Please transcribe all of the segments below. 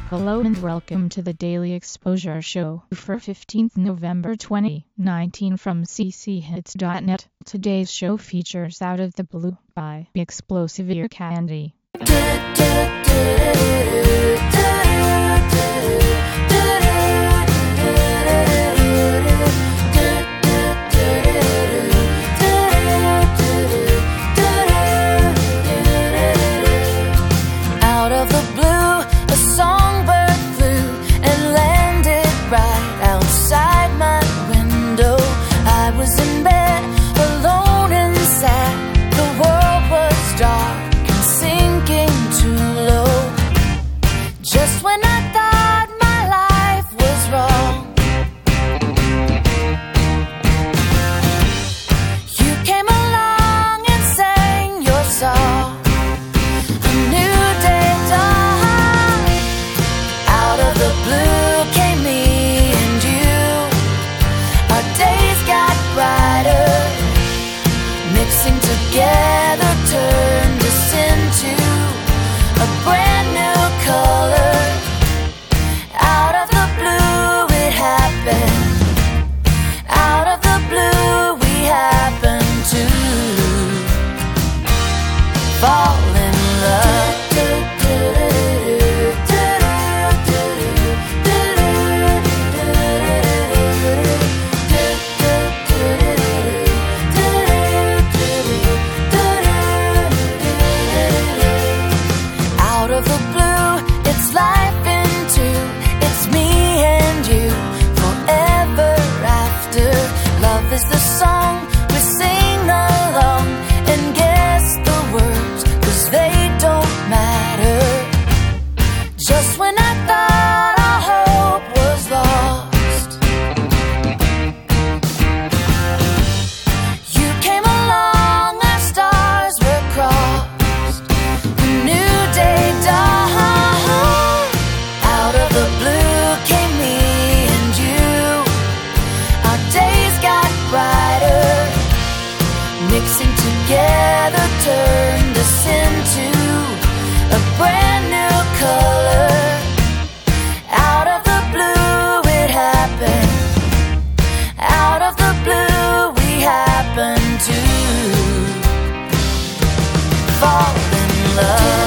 Hello and welcome to the Daily Exposure Show for 15th November 2019 from cchits.net. Today's show features Out of the Blue by Explosive Ear Candy. Together turned us into a brand new color. Out of the blue it happened. Out of the blue we happened to fall in love. Is the song we sing along and guess the words, 'cause they don't matter. Just when I thought our hope was lost, you came along, our stars were crossed, a new day dawned. Out of the blue came me and you. Our days got brighter, mixing together turned us into a brand new color. Out of the blue it happened. Out of the blue we happened to fall in love.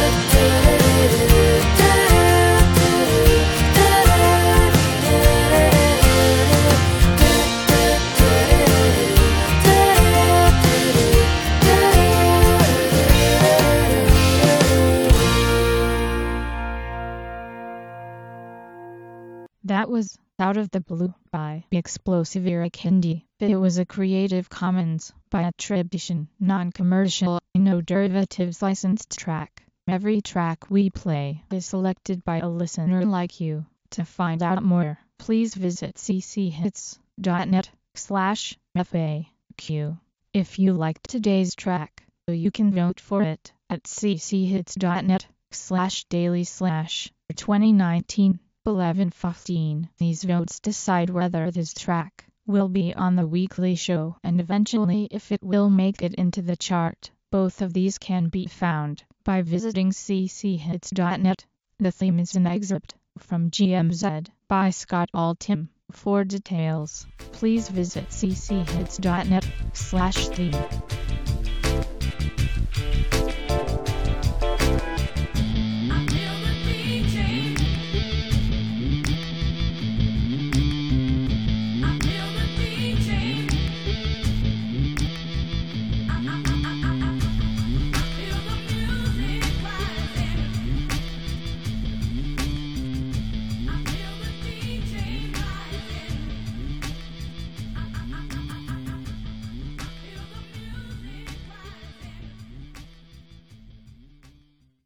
That was Out of the Blue by Explosive Ear Candy. It was a Creative Commons by attribution, non-commercial, no derivatives licensed track. Every track we play is selected by a listener like you. To find out more, please visit cchits.net/FAQ. If you liked today's track, you can vote for it at cchits.net/daily/2019. 11:15. These votes decide whether this track will be on the weekly show and eventually if it will make it into the chart. Both of these can be found by visiting cchits.net. The theme is an excerpt from GMZ by Scott Altham. For details, please visit cchits.net/theme.